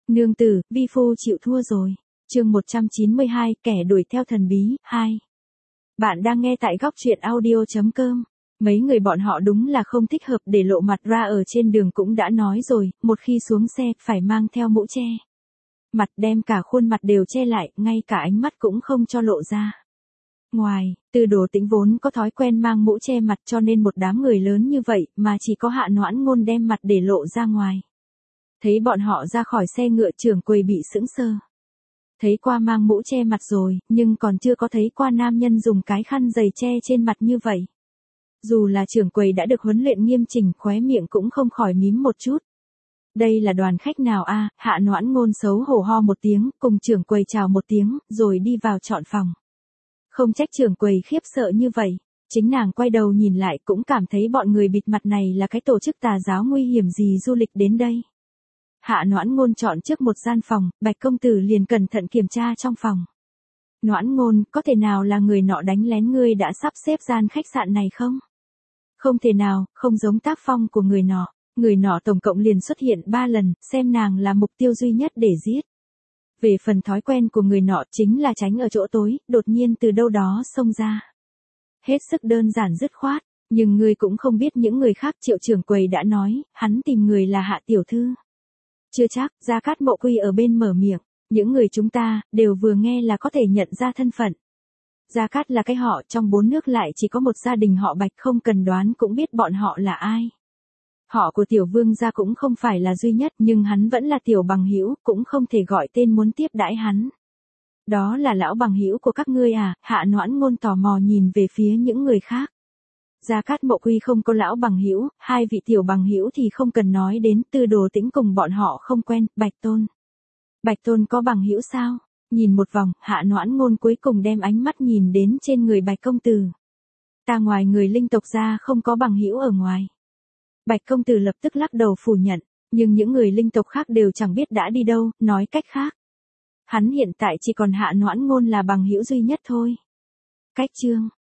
Nương tử, vi phu chịu thua rồi. Chương 192, kẻ đuổi theo thần bí, 2. Bạn đang nghe tại góc truyện audio.com. Mấy người bọn họ đúng là không thích hợp để lộ mặt ra, ở trên đường cũng đã nói rồi, một khi xuống xe phải mang theo mũ che mặt, đem cả khuôn mặt đều che lại, ngay cả ánh mắt cũng không cho lộ ra. Ngoài, Từ Đồ Tĩnh vốn có thói quen mang mũ che mặt, cho nên một đám người lớn như vậy mà chỉ có Hạ Noãn Ngôn đem mặt để lộ ra ngoài. Thấy bọn họ ra khỏi xe ngựa, trưởng quầy bị sững sờ. Thấy qua mang mũ che mặt rồi, nhưng còn chưa có thấy qua nam nhân dùng cái khăn giày che trên mặt như vậy. Dù là trưởng quầy đã được huấn luyện nghiêm chỉnh, khóe miệng cũng không khỏi mím một chút. Đây là đoàn khách nào a? Hạ Noãn Ngôn xấu hổ ho một tiếng, cùng trưởng quầy chào một tiếng, rồi đi vào chọn phòng. Không trách trưởng quầy khiếp sợ như vậy, chính nàng quay đầu nhìn lại cũng cảm thấy bọn người bịt mặt này là cái tổ chức tà giáo nguy hiểm gì du lịch đến đây. Hạ Noãn Ngôn chọn trước một gian phòng, Bạch công tử liền cẩn thận kiểm tra trong phòng. Noãn Ngôn, có thể nào là người nọ đánh lén ngươi đã sắp xếp gian khách sạn này không? Không thể nào, không giống tác phong của người nọ. Người nọ tổng cộng liền xuất hiện 3 lần, xem nàng là mục tiêu duy nhất để giết. Về phần thói quen của người nọ chính là tránh ở chỗ tối, đột nhiên từ đâu đó xông ra. Hết sức đơn giản dứt khoát, nhưng ngươi cũng không biết những người khác. Triệu trưởng quầy đã nói, hắn tìm người là Hạ tiểu thư. Chưa chắc. Gia Cát Mộ Quy ở bên mở miệng, những người chúng ta đều vừa nghe là có thể nhận ra thân phận. Gia Cát là cái họ, trong 4 nước lại chỉ có một gia đình họ Bạch, không cần đoán cũng biết bọn họ là ai. Họ của tiểu vương gia cũng không phải là duy nhất, nhưng hắn vẫn là tiểu bằng hữu, cũng không thể gọi tên muốn tiếp đãi hắn. Đó là lão bằng hữu của các ngươi à? Hạ Noãn Ngôn tò mò nhìn về phía những người khác. Gia Cát Mộ Quy không có lão bằng hữu, 2 vị tiểu bằng hữu thì không cần nói đến, Từ Đồ Tĩnh cùng bọn họ không quen. Bạch Tôn. Bạch Tôn có bằng hữu sao? Nhìn một vòng, Hạ Noãn Ngôn cuối cùng đem ánh mắt nhìn đến trên người Bạch công tử. Ta ngoài người linh tộc ra không có bằng hữu ở ngoài. Bạch công tử lập tức lắc đầu phủ nhận, nhưng những người linh tộc khác đều chẳng biết đã đi đâu, nói cách khác. Hắn hiện tại chỉ còn Hạ Noãn Ngôn là bằng hữu duy nhất thôi. Cách chương